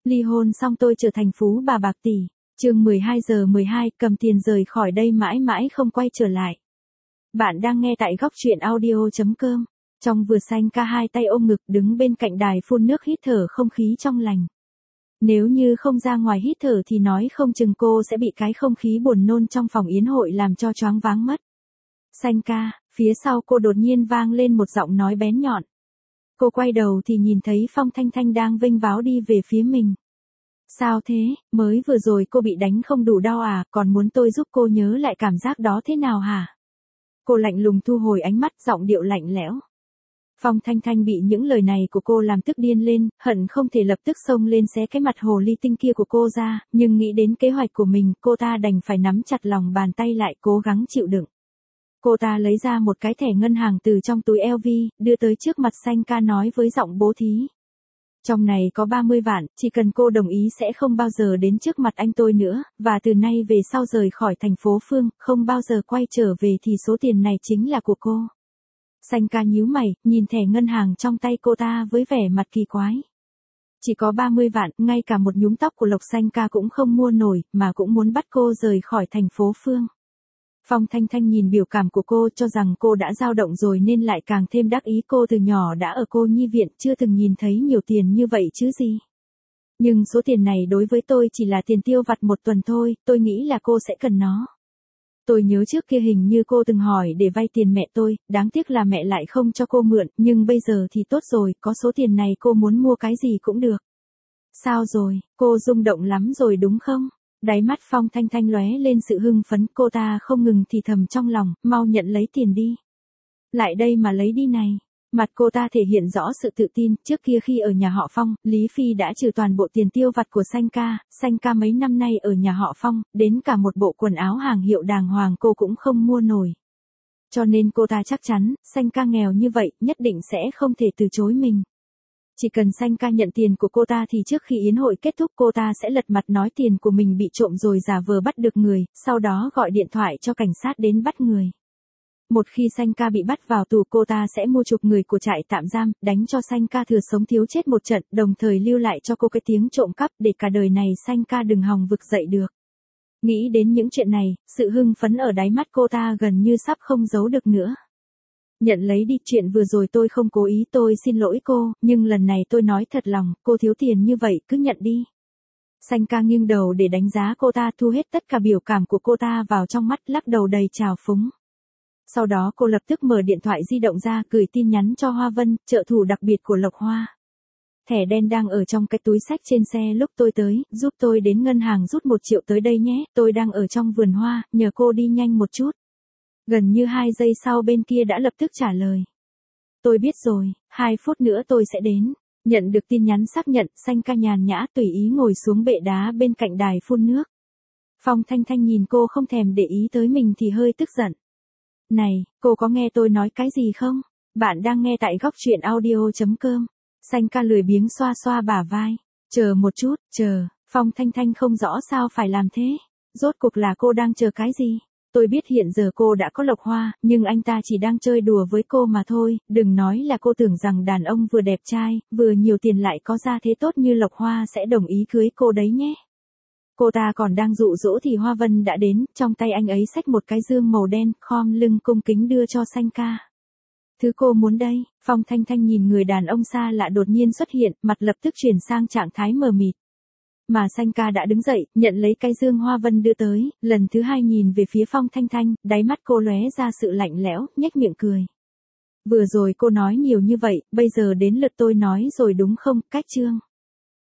Ly hôn xong tôi trở thành phú bà bạc tỷ. Chương 12:12, cầm tiền rời khỏi đây mãi mãi không quay trở lại. Bạn đang nghe tại góc truyện audio.com. Trong vừa xanh ca hai tay ôm ngực đứng bên cạnh đài phun nước hít thở không khí trong lành. Nếu như không ra ngoài hít thở thì nói không chừng cô sẽ bị cái không khí buồn nôn trong phòng yến hội làm cho choáng váng mất. Xanh ca, phía sau cô đột nhiên vang lên một giọng nói bén nhọn. Cô quay đầu thì nhìn thấy Phong Thanh Thanh đang vênh váo đi về phía mình. Sao thế, mới vừa rồi cô bị đánh không đủ đau à, còn muốn tôi giúp cô nhớ lại cảm giác đó thế nào hả? Cô lạnh lùng thu hồi ánh mắt, giọng điệu lạnh lẽo. Phong Thanh Thanh bị những lời này của cô làm tức điên lên, hận không thể lập tức xông lên xé cái mặt hồ ly tinh kia của cô ra, nhưng nghĩ đến kế hoạch của mình, cô ta đành phải nắm chặt lòng bàn tay lại cố gắng chịu đựng. Cô ta lấy ra một cái thẻ ngân hàng từ trong túi LV, đưa tới trước mặt Xanh ca nói với giọng bố thí. Trong này có 30 vạn, chỉ cần cô đồng ý sẽ không bao giờ đến trước mặt anh tôi nữa, và từ nay về sau rời khỏi thành phố Phương, không bao giờ quay trở về thì số tiền này chính là của cô. Xanh ca nhíu mày, nhìn thẻ ngân hàng trong tay cô ta với vẻ mặt kỳ quái. Chỉ có 30 vạn, ngay cả một nhúm tóc của Lộc Xanh ca cũng không mua nổi, mà cũng muốn bắt cô rời khỏi thành phố Phương. Phong Thanh Thanh nhìn biểu cảm của cô cho rằng cô đã dao động rồi nên lại càng thêm đắc ý, cô từ nhỏ đã ở cô nhi viện chưa từng nhìn thấy nhiều tiền như vậy chứ gì. Nhưng số tiền này đối với tôi chỉ là tiền tiêu vặt một tuần thôi, tôi nghĩ là cô sẽ cần nó. Tôi nhớ trước kia hình như cô từng hỏi để vay tiền mẹ tôi, đáng tiếc là mẹ lại không cho cô mượn, nhưng bây giờ thì tốt rồi, có số tiền này cô muốn mua cái gì cũng được. Sao rồi, cô rung động lắm rồi đúng không? Đáy mắt Phong Thanh Thanh lóe lên sự hưng phấn, cô ta không ngừng thì thầm trong lòng, mau nhận lấy tiền đi. Lại đây mà lấy đi này. Mặt cô ta thể hiện rõ sự tự tin, trước kia khi ở nhà họ Phong, Lý Phi đã trừ toàn bộ tiền tiêu vặt của Xanh ca mấy năm nay ở nhà họ Phong, đến cả một bộ quần áo hàng hiệu đàng hoàng cô cũng không mua nổi. Cho nên cô ta chắc chắn, Xanh ca nghèo như vậy, nhất định sẽ không thể từ chối mình. Chỉ cần Xanh ca nhận tiền của cô ta thì trước khi yến hội kết thúc cô ta sẽ lật mặt nói tiền của mình bị trộm rồi giả vờ bắt được người, sau đó gọi điện thoại cho cảnh sát đến bắt người. Một khi Xanh ca bị bắt vào tù cô ta sẽ mua chuộc người của trại tạm giam, đánh cho Xanh ca thừa sống thiếu chết một trận, đồng thời lưu lại cho cô cái tiếng trộm cắp để cả đời này Xanh ca đừng hòng vực dậy được. Nghĩ đến những chuyện này, sự hưng phấn ở đáy mắt cô ta gần như sắp không giấu được nữa. Nhận lấy đi, chuyện vừa rồi tôi không cố ý, tôi xin lỗi cô, nhưng lần này tôi nói thật lòng, cô thiếu tiền như vậy cứ nhận đi. Xanh ca nghiêng đầu để đánh giá cô ta, thu hết tất cả biểu cảm của cô ta vào trong mắt, lắc đầu đầy trào phúng. Sau đó cô lập tức mở điện thoại di động ra, gửi tin nhắn cho Hoa Vân, trợ thủ đặc biệt của Lộc Hoa. Thẻ đen đang ở trong cái túi xách trên xe lúc tôi tới, giúp tôi đến ngân hàng rút 1 triệu tới đây nhé, tôi đang ở trong vườn hoa, nhờ cô đi nhanh một chút. Gần như 2 giây sau bên kia đã lập tức trả lời. Tôi biết rồi, 2 phút nữa tôi sẽ đến. Nhận được tin nhắn xác nhận, Xanh ca nhàn nhã tùy ý ngồi xuống bệ đá bên cạnh đài phun nước. Phong Thanh Thanh nhìn cô không thèm để ý tới mình thì hơi tức giận. Này, cô có nghe tôi nói cái gì không? Bạn đang nghe tại góc truyện audio.com. Xanh ca lười biếng xoa xoa bả vai. Chờ một chút, chờ. Phong Thanh Thanh không rõ sao phải làm thế. Rốt cuộc là cô đang chờ cái gì? Tôi biết hiện giờ cô đã có Lộc Hoa, nhưng anh ta chỉ đang chơi đùa với cô mà thôi, đừng nói là cô tưởng rằng đàn ông vừa đẹp trai, vừa nhiều tiền lại có gia thế tốt như Lộc Hoa sẽ đồng ý cưới cô đấy nhé. Cô ta còn đang dụ dỗ thì Hoa Vân đã đến, trong tay anh ấy xách một cái dương màu đen, khom lưng cung kính đưa cho Xanh ca. Thứ cô muốn đây. Phong Thanh Thanh nhìn người đàn ông xa lạ đột nhiên xuất hiện, mặt lập tức chuyển sang trạng thái mờ mịt. Mà Xanh ca đã đứng dậy, nhận lấy cái dương Hoa Vân đưa tới, lần thứ 2 nhìn về phía Phong Thanh Thanh, đáy mắt cô lóe ra sự lạnh lẽo, nhếch miệng cười. Vừa rồi cô nói nhiều như vậy, bây giờ đến lượt tôi nói rồi đúng không, Cách Trương.